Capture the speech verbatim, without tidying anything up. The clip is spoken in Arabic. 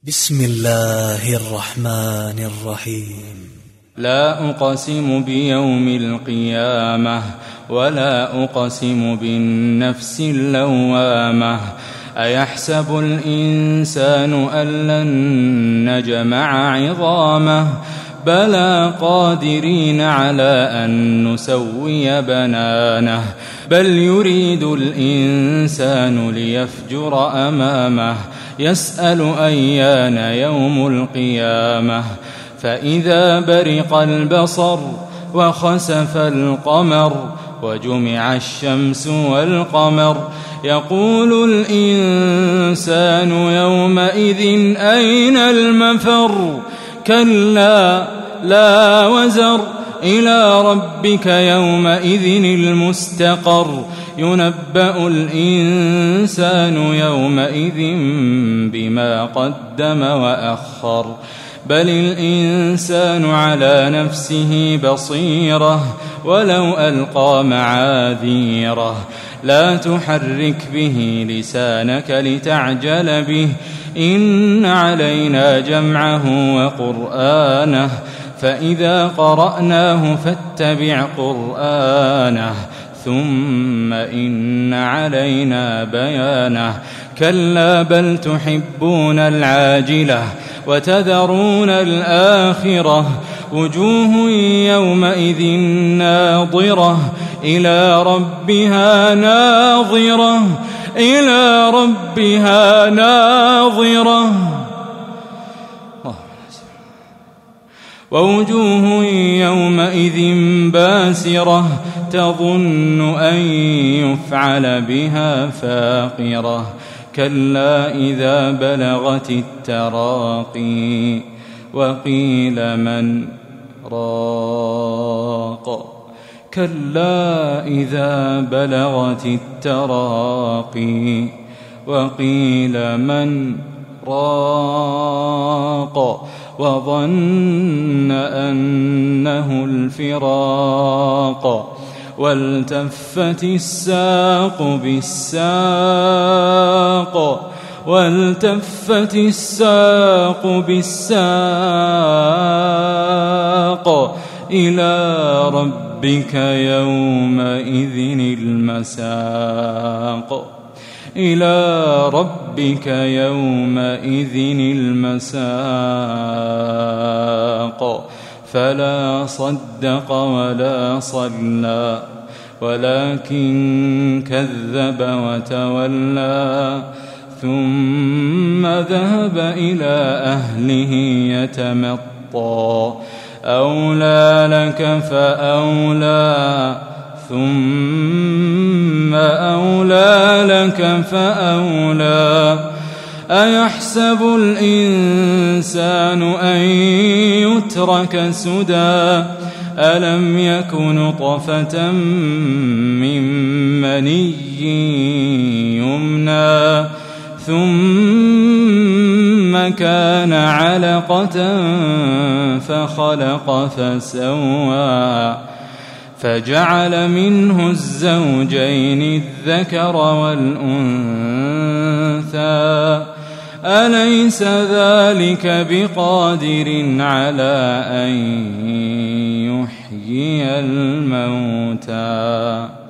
بسم الله الرحمن الرحيم. لا أقسم بيوم القيامة ولا أقسم بالنفس اللوامة أيحسب الإنسان أن لن نجمع عظامه بلى قادرين على أن نسوي بنانه بل يريد الإنسان ليفجر أمامه يسأل أيان يوم القيامة فإذا برق البصر وخسف القمر وجمع الشمس والقمر يقول الإنسان يومئذ أين المفر كلا لا وزر إلى ربك يومئذ المستقر ينبأ الإنسان يومئذ بما قدم وأخر بل الإنسان على نفسه بصيرة ولو ألقى معاذيره لا تحرك به لسانك لتعجل به إن علينا جمعه وقرآنه فإذا قرأناه فاتبع قرآنه ثم إن علينا بيانه كلا بل تحبون العاجلة وتذرون الآخرة وجوه يومئذ ناظرة إلى ربها ناظرة إلى ربها ناظرة ووجوه يومئذ باسرة تظن أن يفعل بها فاقرة كلا إذا بلغت التراقي وقيل من راق كلا إذا بلغت التراقي وقيل من راق وظن أنه الفراق والتفت الساق بالساق والتفت الساق بالساق إلى ربك يومئذ المساق إلى ربك يومئذ المساق فلا صدق ولا صلى ولكن كذب وتولى ثم ذهب إلى أهله يتمطى أولى لك فأولى ثم أولى لك فأولى أيحسب الإنسان أن يترك سدى ألم يك نطفة من مني يمنى ثم كان علقة فخلق فسوى فجعل منه الزوجين الذكر والأنثى أليس ذلك بقادر على أن يحيي الموتى